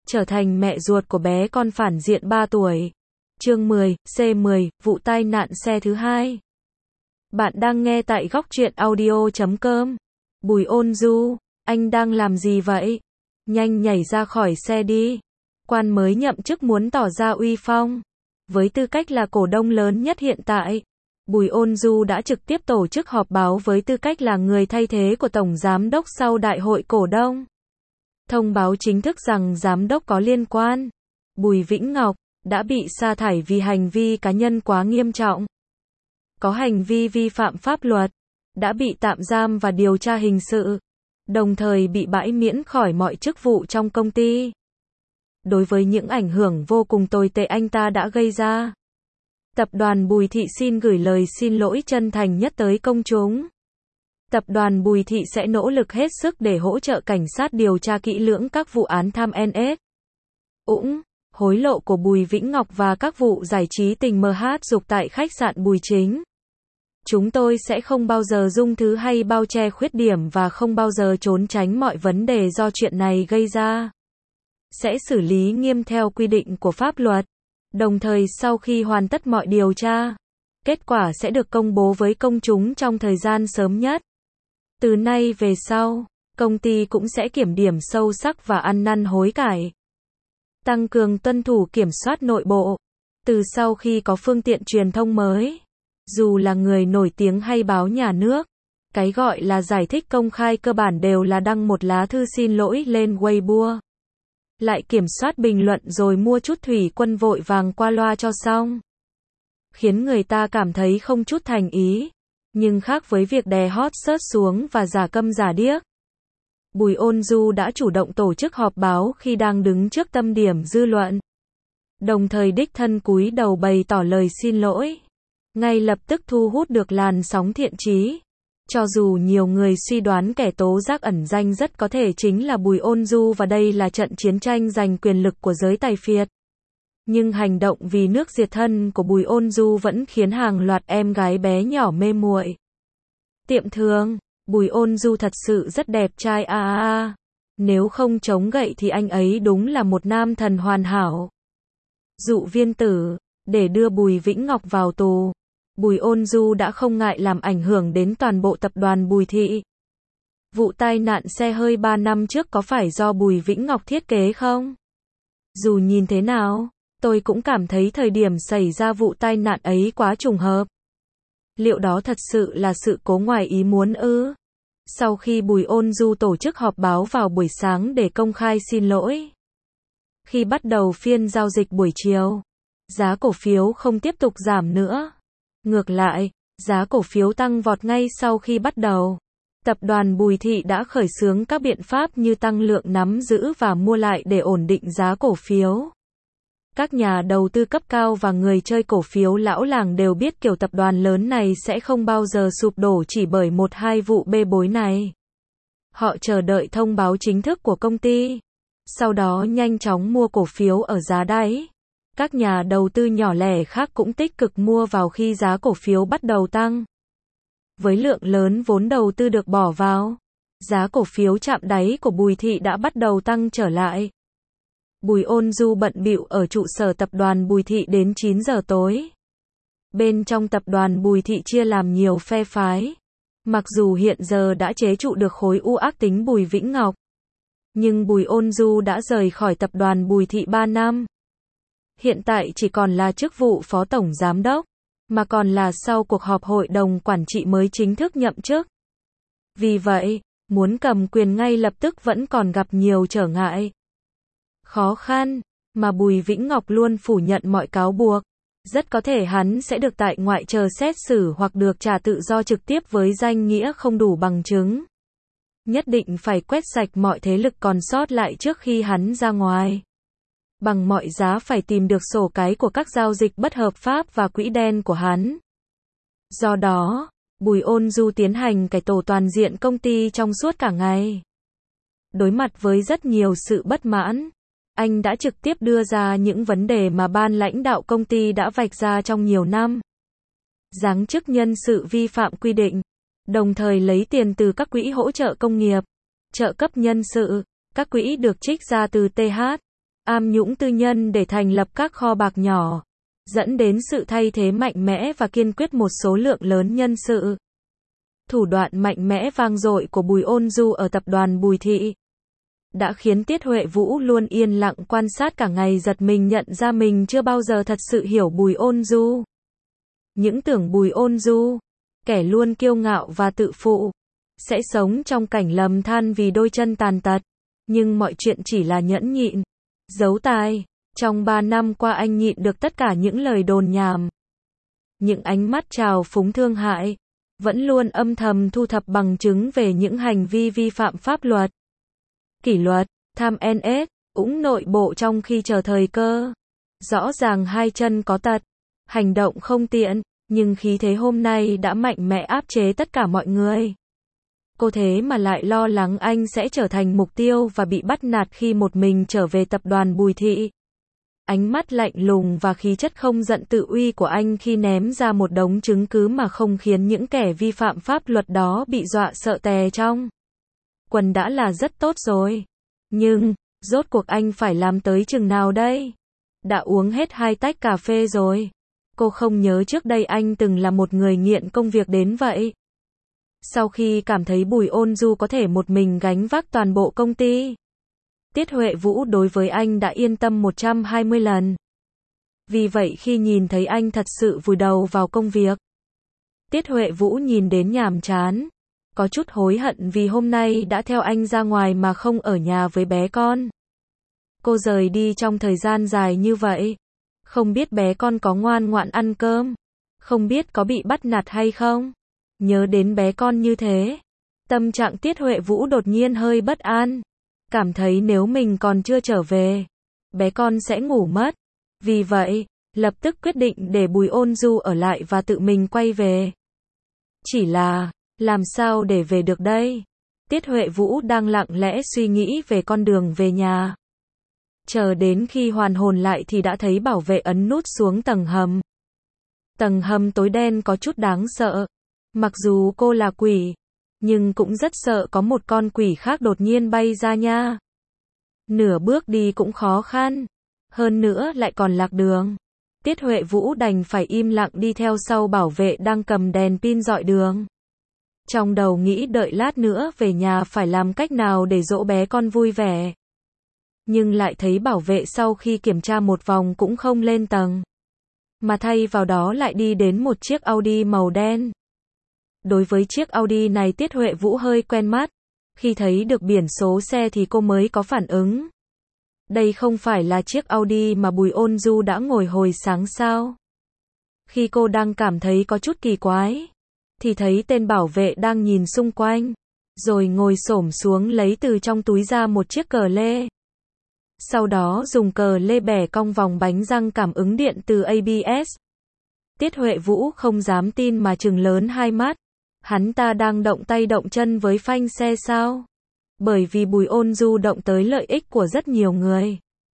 trở thành mẹ ruột của bé con phản diện 3 tuổi. Chương 10, C10, vụ tai nạn xe thứ hai. Bạn đang nghe tại góc truyện audio.com. Bùi Ôn Du, anh đang làm gì vậy? Nhanh nhảy ra khỏi xe đi. Quan mới nhậm chức muốn tỏ ra uy phong. Với tư cách là cổ đông lớn nhất hiện tại, Bùi Ôn Du đã trực tiếp tổ chức họp báo với tư cách là người thay thế của Tổng Giám đốc sau đại hội cổ đông. Thông báo chính thức rằng Giám đốc có liên quan, Bùi Vĩnh Ngọc, đã bị sa thải vì hành vi cá nhân quá nghiêm trọng. Có hành vi vi phạm pháp luật, đã bị tạm giam và điều tra hình sự, đồng thời bị bãi miễn khỏi mọi chức vụ trong công ty. Đối với những ảnh hưởng vô cùng tồi tệ anh ta đã gây ra, tập đoàn Bùi Thị xin gửi lời xin lỗi chân thành nhất tới công chúng. Tập đoàn Bùi Thị sẽ nỗ lực hết sức để hỗ trợ cảnh sát điều tra kỹ lưỡng các vụ án tham NS, hối lộ của Bùi Vĩnh Ngọc và các vụ giải trí tình MH dục tại khách sạn Bùi Chính. Chúng tôi sẽ không bao giờ dung thứ hay bao che khuyết điểm và không bao giờ trốn tránh mọi vấn đề do chuyện này gây ra. Sẽ xử lý nghiêm theo quy định của pháp luật. Đồng thời sau khi hoàn tất mọi điều tra, kết quả sẽ được công bố với công chúng trong thời gian sớm nhất. Từ nay về sau, công ty cũng sẽ kiểm điểm sâu sắc và ăn năn hối cải. Tăng cường tuân thủ kiểm soát nội bộ. Từ sau khi có phương tiện truyền thông mới, dù là người nổi tiếng hay báo nhà nước, cái gọi là giải thích công khai cơ bản đều là đăng một lá thư xin lỗi lên Weibo. Lại kiểm soát bình luận rồi mua chút thủy quân vội vàng qua loa cho xong. Khiến người ta cảm thấy không chút thành ý. Nhưng khác với việc đè hot search xuống và giả câm giả điếc, Bùi Ôn Du đã chủ động tổ chức họp báo khi đang đứng trước tâm điểm dư luận. Đồng thời đích thân cúi đầu bày tỏ lời xin lỗi. Ngay lập tức thu hút được làn sóng thiện chí. Cho dù nhiều người suy đoán kẻ tố giác ẩn danh rất có thể chính là Bùi Ôn Du và đây là trận chiến tranh giành quyền lực của giới tài phiệt. Nhưng hành động vì nước diệt thân của Bùi Ôn Du vẫn khiến hàng loạt em gái bé nhỏ mê muội. Tiệm thương, Bùi Ôn Du thật sự rất đẹp trai Nếu không chống gậy thì anh ấy đúng là một nam thần hoàn hảo. Dụ viên tử, để đưa Bùi Vĩnh Ngọc vào tù, Bùi Ôn Du đã không ngại làm ảnh hưởng đến toàn bộ tập đoàn Bùi Thị. Vụ tai nạn xe hơi 3 năm trước có phải do Bùi Vĩnh Ngọc thiết kế không? Dù nhìn thế nào, tôi cũng cảm thấy thời điểm xảy ra vụ tai nạn ấy quá trùng hợp. Liệu đó thật sự là sự cố ngoài ý muốn ư? Sau khi Bùi Ôn Du tổ chức họp báo vào buổi sáng để công khai xin lỗi, khi bắt đầu phiên giao dịch buổi chiều, giá cổ phiếu không tiếp tục giảm nữa. Ngược lại, giá cổ phiếu tăng vọt ngay sau khi bắt đầu. Tập đoàn Bùi Thị đã khởi xướng các biện pháp như tăng lượng nắm giữ và mua lại để ổn định giá cổ phiếu. Các nhà đầu tư cấp cao và người chơi cổ phiếu lão làng đều biết kiểu tập đoàn lớn này sẽ không bao giờ sụp đổ chỉ bởi một hai vụ bê bối này. Họ chờ đợi thông báo chính thức của công ty, sau đó nhanh chóng mua cổ phiếu ở giá đáy. Các nhà đầu tư nhỏ lẻ khác cũng tích cực mua vào khi giá cổ phiếu bắt đầu tăng. Với lượng lớn vốn đầu tư được bỏ vào, giá cổ phiếu chạm đáy của Bùi Thị đã bắt đầu tăng trở lại. Bùi Ôn Du bận bịu ở trụ sở tập đoàn Bùi Thị đến 9 giờ tối. Bên trong tập đoàn Bùi Thị chia làm nhiều phe phái. Mặc dù hiện giờ đã chế trụ được khối u ác tính Bùi Vĩnh Ngọc, nhưng Bùi Ôn Du đã rời khỏi tập đoàn Bùi Thị 3 năm. Hiện tại chỉ còn là chức vụ phó tổng giám đốc, mà còn là sau cuộc họp hội đồng quản trị mới chính thức nhậm chức. Vì vậy, muốn cầm quyền ngay lập tức vẫn còn gặp nhiều trở ngại, khó khăn, mà Bùi Vĩnh Ngọc luôn phủ nhận mọi cáo buộc. Rất có thể hắn sẽ được tại ngoại chờ xét xử hoặc được trả tự do trực tiếp với danh nghĩa không đủ bằng chứng. Nhất định phải quét sạch mọi thế lực còn sót lại trước khi hắn ra ngoài. Bằng mọi giá phải tìm được sổ cái của các giao dịch bất hợp pháp và quỹ đen của hắn. Do đó, Bùi Ôn Du tiến hành cải tổ toàn diện công ty trong suốt cả ngày. Đối mặt với rất nhiều sự bất mãn, anh đã trực tiếp đưa ra những vấn đề mà ban lãnh đạo công ty đã vạch ra trong nhiều năm. Giáng chức nhân sự vi phạm quy định, đồng thời lấy tiền từ các quỹ hỗ trợ công nghiệp, trợ cấp nhân sự, các quỹ được trích ra từ TH, am nhũng tư nhân để thành lập các kho bạc nhỏ, dẫn đến sự thay thế mạnh mẽ và kiên quyết một số lượng lớn nhân sự. Thủ đoạn mạnh mẽ vang dội của Bùi Ôn Du ở tập đoàn Bùi Thị đã khiến Tiết Huệ Vũ luôn yên lặng quan sát cả ngày, giật mình nhận ra mình chưa bao giờ thật sự hiểu Bùi Ôn Du. Những tưởng Bùi Ôn Du, kẻ luôn kiêu ngạo và tự phụ, sẽ sống trong cảnh lầm than vì đôi chân tàn tật, nhưng mọi chuyện chỉ là nhẫn nhịn, giấu tai. Trong 3 năm qua anh nhịn được tất cả những lời đồn nhảm, những ánh mắt trào phúng thương hại, vẫn luôn âm thầm thu thập bằng chứng về những hành vi vi phạm pháp luật, kỷ luật, tham NS, ũng nội bộ trong khi chờ thời cơ. Rõ ràng hai chân có tật, hành động không tiện, nhưng khí thế hôm nay đã mạnh mẽ áp chế tất cả mọi người. Cô thế mà lại lo lắng anh sẽ trở thành mục tiêu và bị bắt nạt khi một mình trở về tập đoàn Bùi Thị. Ánh mắt lạnh lùng và khí chất không giận tự uy của anh khi ném ra một đống chứng cứ mà không khiến những kẻ vi phạm pháp luật đó bị dọa sợ tè trong quần đã là rất tốt rồi. Nhưng, rốt cuộc anh phải làm tới chừng nào đây? Đã uống hết 2 tách cà phê rồi. Cô không nhớ trước đây anh từng là một người nghiện công việc đến vậy. Sau khi cảm thấy Bùi Ôn Du có thể một mình gánh vác toàn bộ công ty, Tiết Huệ Vũ đối với anh đã yên tâm 120 lần. Vì vậy khi nhìn thấy anh thật sự vùi đầu vào công việc, Tiết Huệ Vũ nhìn đến nhàm chán, có chút hối hận vì hôm nay đã theo anh ra ngoài mà không ở nhà với bé con. Cô rời đi trong thời gian dài như vậy, không biết bé con có ngoan ngoãn ăn cơm, không biết có bị bắt nạt hay không. Nhớ đến bé con như thế, tâm trạng Tiết Huệ Vũ đột nhiên hơi bất an, cảm thấy nếu mình còn chưa trở về, bé con sẽ ngủ mất. Vì vậy, lập tức quyết định để Bùi Ôn Du ở lại và tự mình quay về. Chỉ là, làm sao để về được đây? Tiết Huệ Vũ đang lặng lẽ suy nghĩ về con đường về nhà. Chờ đến khi hoàn hồn lại thì đã thấy bảo vệ ấn nút xuống tầng hầm. Tầng hầm tối đen có chút đáng sợ. Mặc dù cô là quỷ, nhưng cũng rất sợ có một con quỷ khác đột nhiên bay ra nha. Nửa bước đi cũng khó khăn, hơn nữa lại còn lạc đường. Tiết Huệ Vũ đành phải im lặng đi theo sau bảo vệ đang cầm đèn pin dọi đường. Trong đầu nghĩ đợi lát nữa về nhà phải làm cách nào để dỗ bé con vui vẻ. Nhưng lại thấy bảo vệ sau khi kiểm tra một vòng cũng không lên tầng, mà thay vào đó lại đi đến một chiếc Audi màu đen. Đối với chiếc Audi này Tiết Huệ Vũ hơi quen mắt. Khi thấy được biển số xe thì cô mới có phản ứng. Đây không phải là chiếc Audi mà Bùi Ôn Du đã ngồi hồi sáng sao? Khi cô đang cảm thấy có chút kỳ quái, thì thấy tên bảo vệ đang nhìn xung quanh, rồi ngồi xổm xuống lấy từ trong túi ra một chiếc cờ lê. Sau đó dùng cờ lê bẻ cong vòng bánh răng cảm ứng điện từ ABS. Tiết Huệ Vũ không dám tin mà trừng lớn hai mắt. Hắn ta đang động tay động chân với phanh xe sao? Bởi vì Bùi Ôn Du động tới lợi ích của rất nhiều người,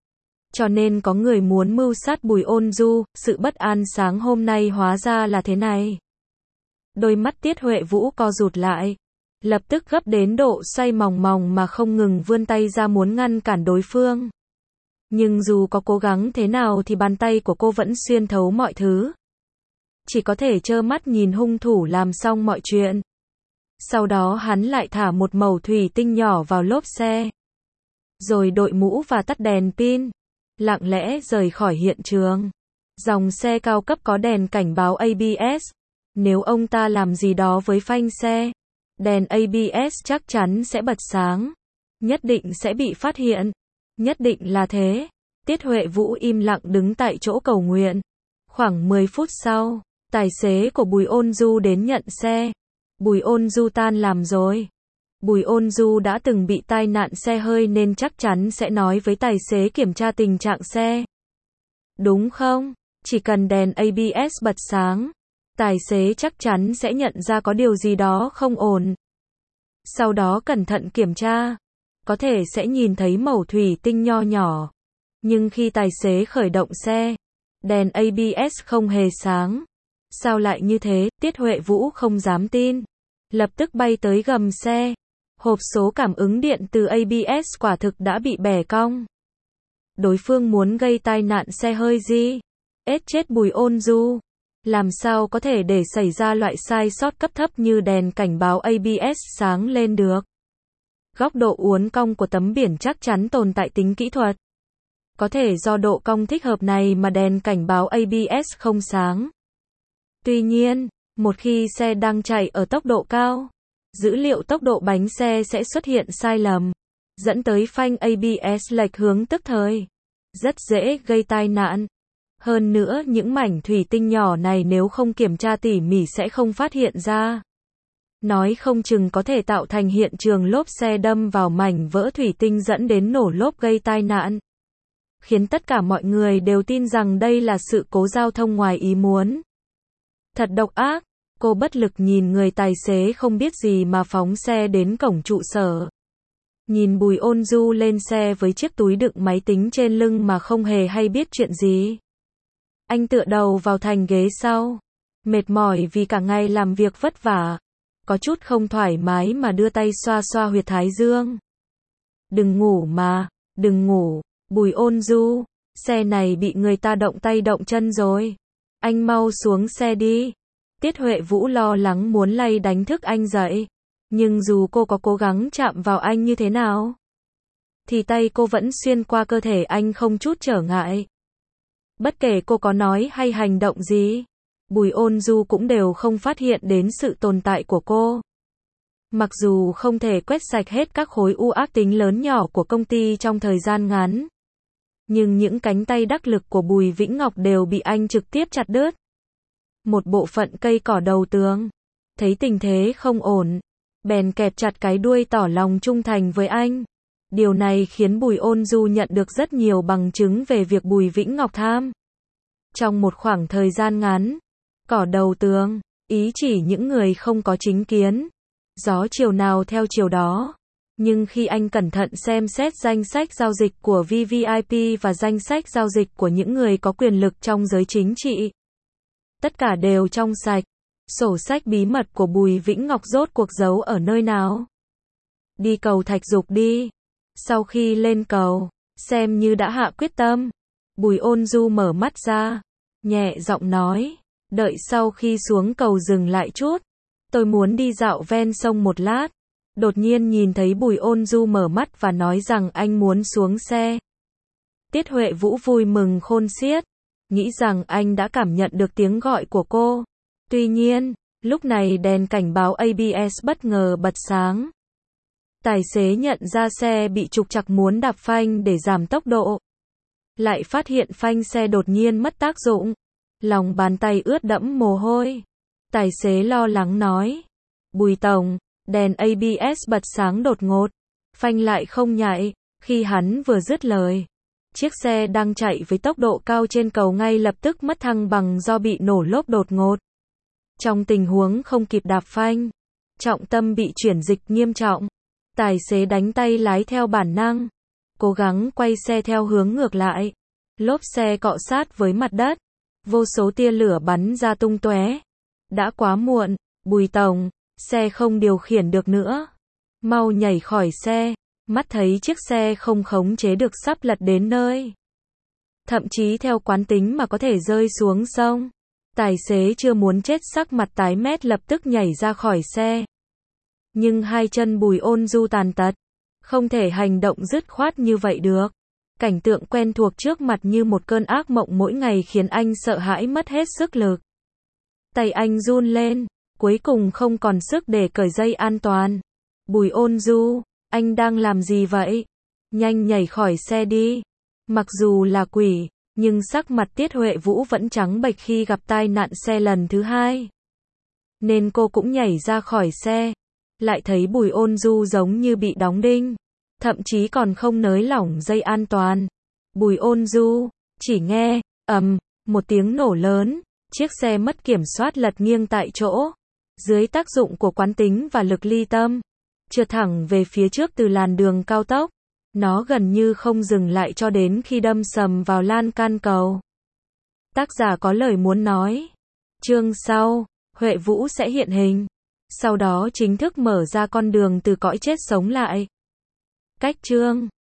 cho nên có người muốn mưu sát Bùi Ôn Du. Sự bất an sáng hôm nay hóa ra là thế này. Đôi mắt Tiết Huệ Vũ co rụt lại, lập tức gấp đến độ xoay mòng mòng mà không ngừng vươn tay ra muốn ngăn cản đối phương. Nhưng dù có cố gắng thế nào thì bàn tay của cô vẫn xuyên thấu mọi thứ. Chỉ có thể trơ mắt nhìn hung thủ làm xong mọi chuyện. Sau đó hắn lại thả một mẩu thủy tinh nhỏ vào lốp xe, rồi đội mũ và tắt đèn pin, lặng lẽ rời khỏi hiện trường. Dòng xe cao cấp có đèn cảnh báo ABS. Nếu ông ta làm gì đó với phanh xe, đèn ABS chắc chắn sẽ bật sáng. Nhất định sẽ bị phát hiện. Nhất định là thế. Tiết Huệ Vũ im lặng đứng tại chỗ cầu nguyện. Khoảng 10 phút sau, tài xế của Bùi Ôn Du đến nhận xe. Bùi Ôn Du tan làm rồi. Bùi Ôn Du đã từng bị tai nạn xe hơi nên chắc chắn sẽ nói với tài xế kiểm tra tình trạng xe. Đúng không? Chỉ cần đèn ABS bật sáng, tài xế chắc chắn sẽ nhận ra có điều gì đó không ổn. Sau đó cẩn thận kiểm tra, có thể sẽ nhìn thấy mẩu thủy tinh nho nhỏ. Nhưng khi tài xế khởi động xe, đèn ABS không hề sáng. Sao lại như thế? Tiết Huệ Vũ không dám tin. Lập tức bay tới gầm xe. Hộp số cảm ứng điện từ ABS quả thực đã bị bẻ cong. đối phương muốn gây tai nạn xe hơi gì? Ết chết Bùi Ôn Du. Làm sao có thể để xảy ra loại sai sót cấp thấp như đèn cảnh báo ABS sáng lên được? Góc độ uốn cong của tấm biển chắc chắn tồn tại tính kỹ thuật. Có thể do độ cong thích hợp này mà đèn cảnh báo ABS không sáng. Tuy nhiên, một khi xe đang chạy ở tốc độ cao, dữ liệu tốc độ bánh xe sẽ xuất hiện sai lầm, dẫn tới phanh ABS lệch hướng tức thời. Rất dễ gây tai nạn. Hơn nữa những mảnh thủy tinh nhỏ này nếu không kiểm tra tỉ mỉ sẽ không phát hiện ra. Nói không chừng có thể tạo thành hiện trường lốp xe đâm vào mảnh vỡ thủy tinh dẫn đến nổ lốp gây tai nạn. Khiến tất cả mọi người đều tin rằng đây là sự cố giao thông ngoài ý muốn. Thật độc ác, cô bất lực nhìn người tài xế không biết gì mà phóng xe đến cổng trụ sở. Nhìn Bùi Ôn Du lên xe với chiếc túi đựng máy tính trên lưng mà không hề hay biết chuyện gì. Anh tựa đầu vào thành ghế sau, mệt mỏi vì cả ngày làm việc vất vả, có chút không thoải mái mà đưa tay xoa xoa huyệt thái dương. Đừng ngủ mà, đừng ngủ, Bùi Ôn Du, xe này bị người ta động tay động chân rồi. Anh mau xuống xe đi. Tiết Huệ Vũ lo lắng muốn lay đánh thức anh dậy. Nhưng dù cô có cố gắng chạm vào anh như thế nào, thì tay cô vẫn xuyên qua cơ thể anh không chút trở ngại. Bất kể cô có nói hay hành động gì, Bùi Ôn Du cũng đều không phát hiện đến sự tồn tại của cô. Mặc dù không thể quét sạch hết các khối u ác tính lớn nhỏ của công ty trong thời gian ngắn, nhưng những cánh tay đắc lực của Bùi Vĩnh Ngọc đều bị anh trực tiếp chặt đứt. Một bộ phận cây cỏ đầu tường, thấy tình thế không ổn, bèn kẹp chặt cái đuôi tỏ lòng trung thành với anh. Điều này khiến Bùi Ôn Du nhận được rất nhiều bằng chứng về việc Bùi Vĩnh Ngọc tham. Trong một khoảng thời gian ngắn, cỏ đầu tường, ý chỉ những người không có chính kiến. Gió chiều nào theo chiều đó. Nhưng khi anh cẩn thận xem xét danh sách giao dịch của VVIP và danh sách giao dịch của những người có quyền lực trong giới chính trị, tất cả đều trong sạch. Sổ sách bí mật của Bùi Vĩnh Ngọc rốt cuộc giấu ở nơi nào? Đi cầu Thạch Dục đi. Sau khi lên cầu, xem như đã hạ quyết tâm, Bùi Ôn Du mở mắt ra, nhẹ giọng nói, đợi sau khi xuống cầu dừng lại chút, tôi muốn đi dạo ven sông một lát. Đột nhiên nhìn thấy Bùi Ôn Du mở mắt và nói rằng anh muốn xuống xe. Tiết Huệ Vũ vui mừng khôn xiết, nghĩ rằng anh đã cảm nhận được tiếng gọi của cô. Tuy nhiên, lúc này đèn cảnh báo ABS bất ngờ bật sáng. Tài xế nhận ra xe bị trục trặc muốn đạp phanh để giảm tốc độ. Lại phát hiện phanh xe đột nhiên mất tác dụng. Lòng bàn tay ướt đẫm mồ hôi. Tài xế lo lắng nói, Bùi Tổng, đèn ABS bật sáng đột ngột, phanh lại không nhạy. Khi hắn vừa dứt lời, chiếc xe đang chạy với tốc độ cao trên cầu ngay lập tức mất thăng bằng do bị nổ lốp đột ngột. Trong tình huống không kịp đạp phanh, trọng tâm bị chuyển dịch nghiêm trọng. Tài xế đánh tay lái theo bản năng, cố gắng quay xe theo hướng ngược lại. Lốp xe cọ sát với mặt đất, vô số tia lửa bắn ra tung tóe. Đã quá muộn, Bùi Tổng, xe không điều khiển được nữa. Mau nhảy khỏi xe. Mắt thấy chiếc xe không khống chế được sắp lật đến nơi. Thậm chí theo quán tính mà có thể rơi xuống sông. Tài xế chưa muốn chết sắc mặt tái mét lập tức nhảy ra khỏi xe. Nhưng hai chân Bùi Ôn Du tàn tật, không thể hành động dứt khoát như vậy được. Cảnh tượng quen thuộc trước mặt như một cơn ác mộng mỗi ngày khiến anh sợ hãi mất hết sức lực. Tay anh run lên, cuối cùng không còn sức để cởi dây an toàn. Bùi Ôn Du, anh đang làm gì vậy? Nhanh nhảy khỏi xe đi. Mặc dù là quỷ, nhưng sắc mặt Tiết Huệ Vũ vẫn trắng bệch khi gặp tai nạn xe lần thứ hai. Nên cô cũng nhảy ra khỏi xe. Lại thấy Bùi Ôn Du giống như bị đóng đinh. Thậm chí còn không nới lỏng dây an toàn. Bùi Ôn Du, chỉ nghe, một tiếng nổ lớn. Chiếc xe mất kiểm soát lật nghiêng tại chỗ. Dưới tác dụng của quán tính và lực ly tâm, trượt thẳng về phía trước từ làn đường cao tốc. Nó gần như không dừng lại cho đến khi đâm sầm vào lan can cầu. Tác giả có lời muốn nói. Chương sau, Huệ Vũ sẽ hiện hình. Sau đó chính thức mở ra con đường từ cõi chết sống lại. Cách chương